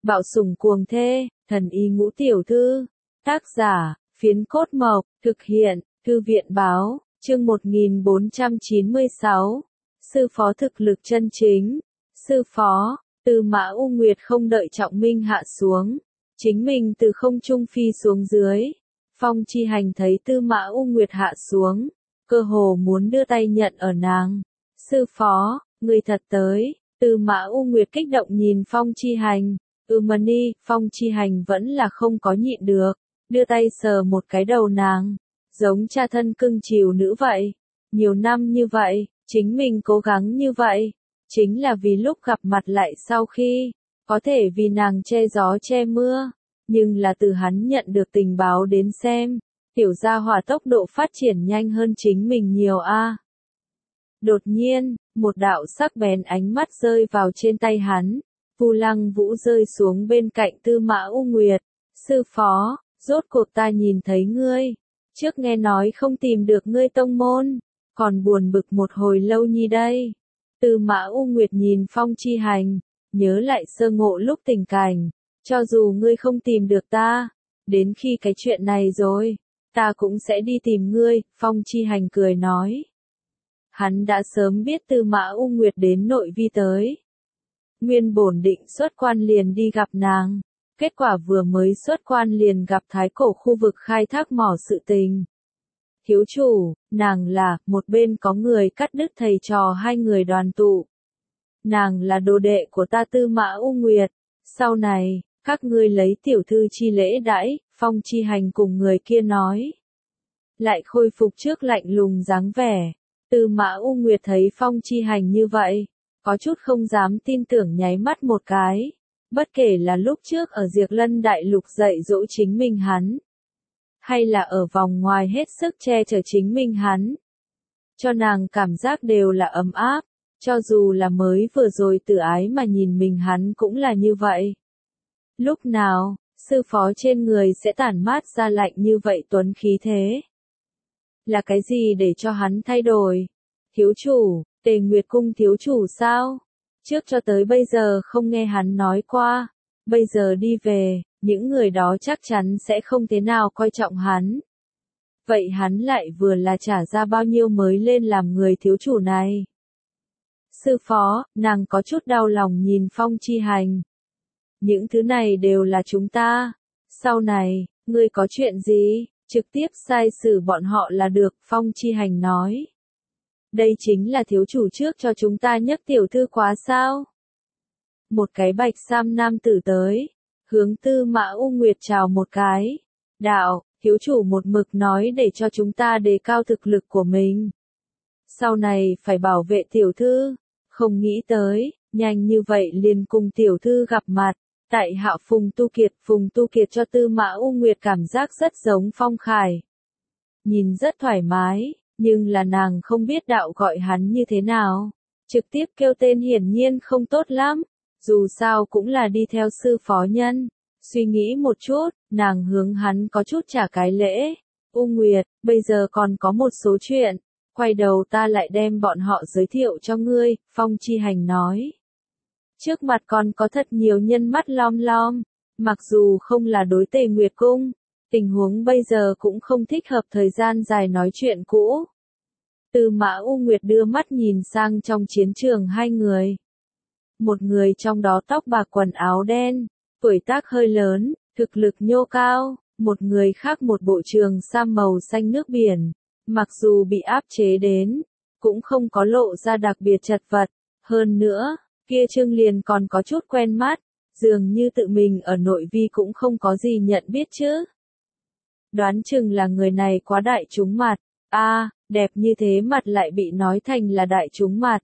Bạo sủng cuồng thê, thần y ngũ tiểu thư. Tác giả, Phiến Cốt Mộc, thực hiện, Thư viện báo, chương 1496. Sư phó thực lực chân chính. Sư phó, Tư Mã U Nguyệt không đợi Trọng Minh hạ xuống, chính mình từ không trung phi xuống dưới. Phong Chi Hành thấy Tư Mã U Nguyệt hạ xuống, cơ hồ muốn đưa tay nhận ở nàng. Sư phó, người thật tới. Tư Mã U Nguyệt kích động nhìn Phong Chi Hành. Mani, Phong Chi Hành vẫn là không có nhịn được, đưa tay sờ một cái đầu nàng, giống cha thân cưng chiều nữ vậy. Nhiều năm như vậy, chính mình cố gắng như vậy, chính là vì lúc gặp mặt lại sau khi, có thể vì nàng che gió che mưa, nhưng là từ hắn nhận được tình báo đến xem, tiểu gia hỏa tốc độ phát triển nhanh hơn chính mình nhiều a. Đột nhiên, một đạo sắc bén ánh mắt rơi vào trên tay hắn. Vu Lăng Vũ rơi xuống bên cạnh Tư Mã U Nguyệt. Sư phó, rốt cuộc ta nhìn thấy ngươi. Trước nghe nói không tìm được ngươi tông môn, còn buồn bực một hồi lâu nhi đây. Tư Mã U Nguyệt nhìn Phong Chi Hành, nhớ lại sơ ngộ lúc tình cảnh. Cho dù ngươi không tìm được ta, đến khi cái chuyện này rồi, ta cũng sẽ đi tìm ngươi. Phong Chi Hành cười nói. Hắn đã sớm biết Tư Mã U Nguyệt đến nội vi tới. Nguyên bổn định xuất quan liền đi gặp nàng, kết quả vừa mới xuất quan liền gặp Thái Cổ khu vực khai thác mỏ sự tình. Thiếu chủ, nàng là, một bên có người cắt đứt thầy trò hai người đoàn tụ. Nàng là đồ đệ của ta Tư Mã U Nguyệt, sau này, các ngươi lấy tiểu thư chi lễ đãi. Phong Chi Hành cùng người kia nói. Lại khôi phục trước lạnh lùng dáng vẻ. Tư Mã U Nguyệt thấy Phong Chi Hành như vậy, có chút không dám tin tưởng nháy mắt một cái. Bất kể là lúc trước ở Diệp Lân Đại Lục dạy dỗ chính mình hắn, hay là ở vòng ngoài hết sức che chở chính mình hắn, cho nàng cảm giác đều là ấm áp, cho dù là mới vừa rồi tự ái mà nhìn mình hắn cũng là như vậy. Lúc nào, sư phó trên người sẽ tản mát ra lạnh như vậy tuấn khí thế? Là cái gì để cho hắn thay đổi? Thiếu chủ, Tề Nguyệt Cung thiếu chủ sao? Trước cho tới bây giờ không nghe hắn nói qua, bây giờ đi về, những người đó chắc chắn sẽ không thế nào coi trọng hắn. Vậy hắn lại vừa là trả ra bao nhiêu mới lên làm người thiếu chủ này? Sư phó, nàng có chút đau lòng nhìn Phong Chi Hành. Những thứ này đều là chúng ta. Sau này, ngươi có chuyện gì, trực tiếp sai xử bọn họ là được. Phong Chi Hành nói. Đây chính là thiếu chủ trước cho chúng ta nhấc tiểu thư quá sao? Một cái bạch sam nam tử tới, hướng Tư Mã U Nguyệt chào một cái. Đạo, thiếu chủ một mực nói để cho chúng ta đề cao thực lực của mình. Sau này phải bảo vệ tiểu thư, không nghĩ tới, nhanh như vậy liền cùng tiểu thư gặp mặt. Tại hạ Phùng Tu Kiệt cho Tư Mã U Nguyệt cảm giác rất giống Phong Khải. Nhìn rất thoải mái. Nhưng là nàng không biết đạo gọi hắn như thế nào. Trực tiếp kêu tên hiển nhiên không tốt lắm. Dù sao cũng là đi theo sư phó nhân. Suy nghĩ một chút, nàng hướng hắn có chút trả cái lễ. U Nguyệt, bây giờ còn có một số chuyện. Quay đầu ta lại đem bọn họ giới thiệu cho ngươi. Phong Chi Hành nói. Trước mặt còn có thật nhiều nhân mắt lom lom. Mặc dù không là đối Tề Nguyệt Cung. Tình huống bây giờ cũng không thích hợp thời gian dài nói chuyện cũ. Tư Mã U Nguyệt đưa mắt nhìn sang trong chiến trường hai người. Một người trong đó tóc bạc quần áo đen, tuổi tác hơi lớn, thực lực nhô cao, một người khác một bộ trường sam màu xanh nước biển, mặc dù bị áp chế đến, cũng không có lộ ra đặc biệt chật vật, hơn nữa, kia Trương Liền còn có chút quen mắt, dường như tự mình ở nội vi cũng không có gì nhận biết chứ. Đoán chừng là người này quá đại chúng mặt, đẹp như thế mặt lại bị nói thành là đại chúng mặt.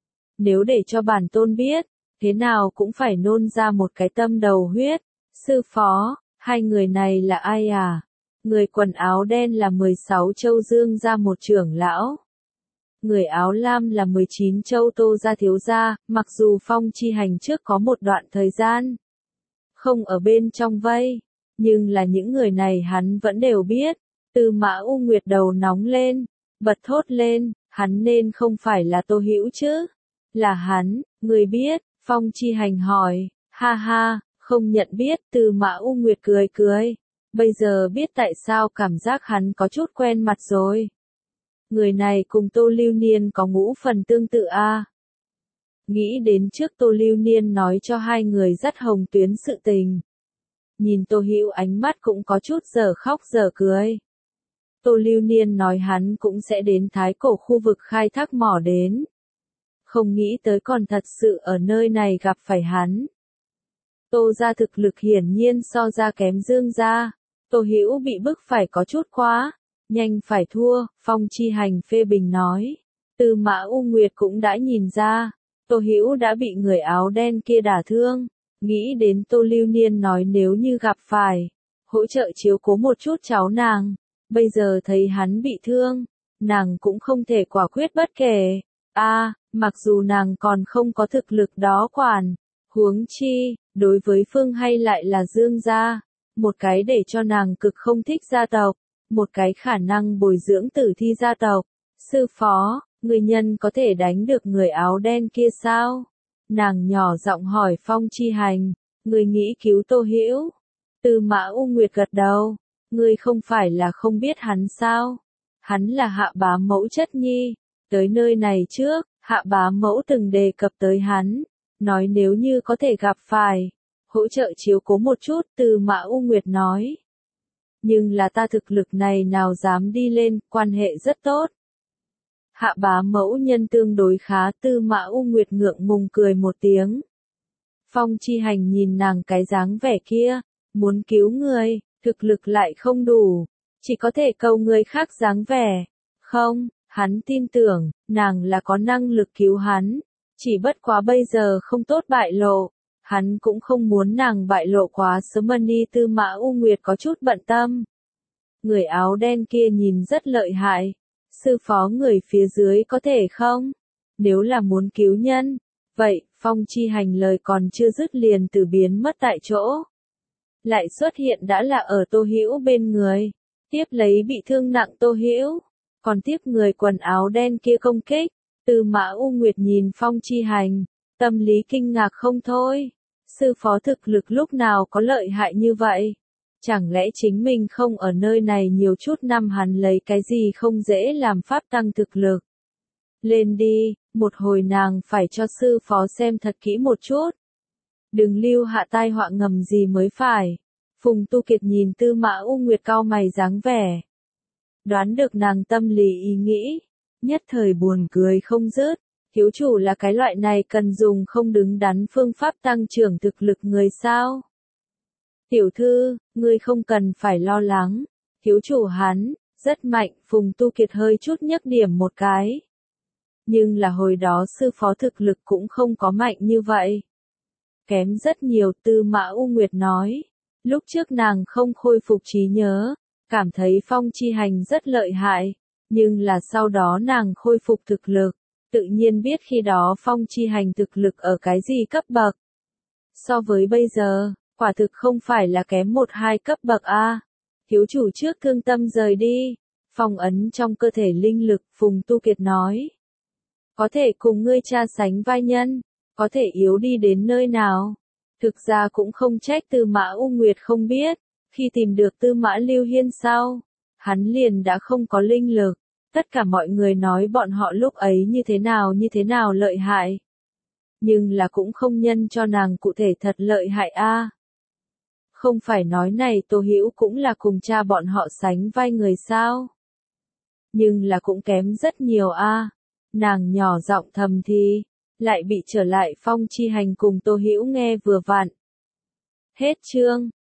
Nếu để cho bản tôn biết, thế nào cũng phải nôn ra một cái tâm đầu huyết. Sư phó, hai người này là ai à? Người quần áo đen là 16 châu Dương gia một trưởng lão. Người áo lam là 19 châu Tô gia thiếu gia, mặc dù Phong Chi Hành trước có một đoạn thời gian không ở bên trong vây. Nhưng là những người này hắn vẫn đều biết. Tư Mã U Nguyệt đầu nóng lên, bật thốt lên, hắn nên không phải là Tô Hữu chứ? Là hắn, người biết? Phong Chi Hành hỏi. Ha ha, Không nhận biết, Tư Mã U Nguyệt cười cười. Bây giờ biết tại sao cảm giác hắn có chút quen mặt rồi. Người này cùng Tô Lưu Niên có ngũ phần tương tự a. Nghĩ đến trước Tô Lưu Niên nói cho hai người dắt hồng tuyến sự tình. Nhìn Tô Hữu ánh mắt cũng có chút giờ khóc giờ cười. Tô Lưu Niên nói hắn cũng sẽ đến Thái Cổ khu vực khai thác mỏ đến. Không nghĩ tới còn thật sự ở nơi này gặp phải hắn. Tô gia thực lực hiển nhiên so ra kém Dương gia. Tô Hữu bị bức phải có chút quá, nhanh phải thua, Phong Chi Hành phê bình nói. Tư Mã U Nguyệt cũng đã nhìn ra, Tô Hữu đã bị người áo đen kia đả thương. Nghĩ đến Tô Lưu Niên nói nếu như gặp phải, hỗ trợ chiếu cố một chút cháu nàng. Bây giờ thấy hắn bị thương, nàng cũng không thể quả quyết bất kể. Mặc dù nàng còn không có thực lực đó quản, huống chi, đối với Phương hay lại là Dương gia, một cái để cho nàng cực không thích gia tộc, một cái khả năng bồi dưỡng tử thi gia tộc. Sư phó, người nhân có thể đánh được người áo đen kia sao? Nàng nhỏ giọng hỏi Phong Chi Hành, người nghĩ cứu Tô Hữu? Tư Mã U Nguyệt gật đầu, ngươi không phải là không biết hắn sao? Hắn là Hạ bá mẫu chất nhi, tới nơi này trước, Hạ bá mẫu từng đề cập tới hắn, nói nếu như có thể gặp phải, hỗ trợ chiếu cố một chút, Tư Mã U Nguyệt nói. Nhưng là ta thực lực này nào dám đi lên, quan hệ rất tốt. Hạ bá mẫu nhân tương đối khá, Tư Mã U Nguyệt ngượng ngùng cười một tiếng. Phong Chi Hành nhìn nàng cái dáng vẻ kia, muốn cứu người, thực lực lại không đủ, chỉ có thể cầu người khác dáng vẻ. Không, hắn tin tưởng, nàng là có năng lực cứu hắn, chỉ bất quá bây giờ không tốt bại lộ. Hắn cũng không muốn nàng bại lộ quá sớm. Tư Mã U Nguyệt có chút bận tâm. Người áo đen kia nhìn rất lợi hại. Sư phó người phía dưới có thể không? Nếu là muốn cứu nhân. Vậy, Phong Chi Hành lời còn chưa dứt liền từ biến mất tại chỗ. Lại xuất hiện đã là ở Tô Hữu bên người. Tiếp lấy bị thương nặng Tô Hữu. Còn tiếp người quần áo đen kia công kích. Tư Mã U Nguyệt nhìn Phong Chi Hành. Tâm lý kinh ngạc không thôi. Sư phó thực lực lúc nào có lợi hại như vậy? Chẳng lẽ chính mình không ở nơi này nhiều chút năm hắn lấy cái gì không dễ làm pháp tăng thực lực? Lên đi, một hồi nàng phải cho sư phó xem thật kỹ một chút. Đừng lưu hạ tai họa ngầm gì mới phải. Phùng Tu Kiệt nhìn Tư Mã U Nguyệt cau mày dáng vẻ. Đoán được nàng tâm lý ý nghĩ. Nhất thời buồn cười không dứt. Thiếu chủ là cái loại này cần dùng không đứng đắn phương pháp tăng trưởng thực lực người sao? Tiểu thư, ngươi không cần phải lo lắng. Thiếu chủ hắn, rất mạnh, Phùng Tu Kiệt hơi chút nhắc điểm một cái. Nhưng là hồi đó sư phó thực lực cũng không có mạnh như vậy. Kém rất nhiều, Tư Mã U Nguyệt nói. Lúc trước nàng không khôi phục trí nhớ, cảm thấy Phong Chi Hành rất lợi hại. Nhưng là sau đó nàng khôi phục thực lực. Tự nhiên biết khi đó Phong Chi Hành thực lực ở cái gì cấp bậc. So với bây giờ, quả thực không phải là kém 1-2 cấp bậc a. Thiếu chủ trước thương tâm rời đi. Phong ấn trong cơ thể linh lực, Phùng Tu Kiệt nói. Có thể cùng ngươi cha sánh vai nhân, có thể yếu đi đến nơi nào. Thực ra cũng không trách Tư Mã U Nguyệt không biết, khi tìm được Tư Mã Lưu Hiên sau, hắn liền đã không có linh lực. Tất cả mọi người nói bọn họ lúc ấy như thế nào lợi hại. Nhưng là cũng không nhân cho nàng cụ thể thật lợi hại a. Không phải nói này Tô Hữu cũng là cùng cha bọn họ sánh vai người sao. Nhưng là cũng kém rất nhiều a. Nàng nhỏ giọng thầm thì, lại bị trở lại Phong Chi Hành cùng Tô Hữu nghe vừa vặn. Hết chương.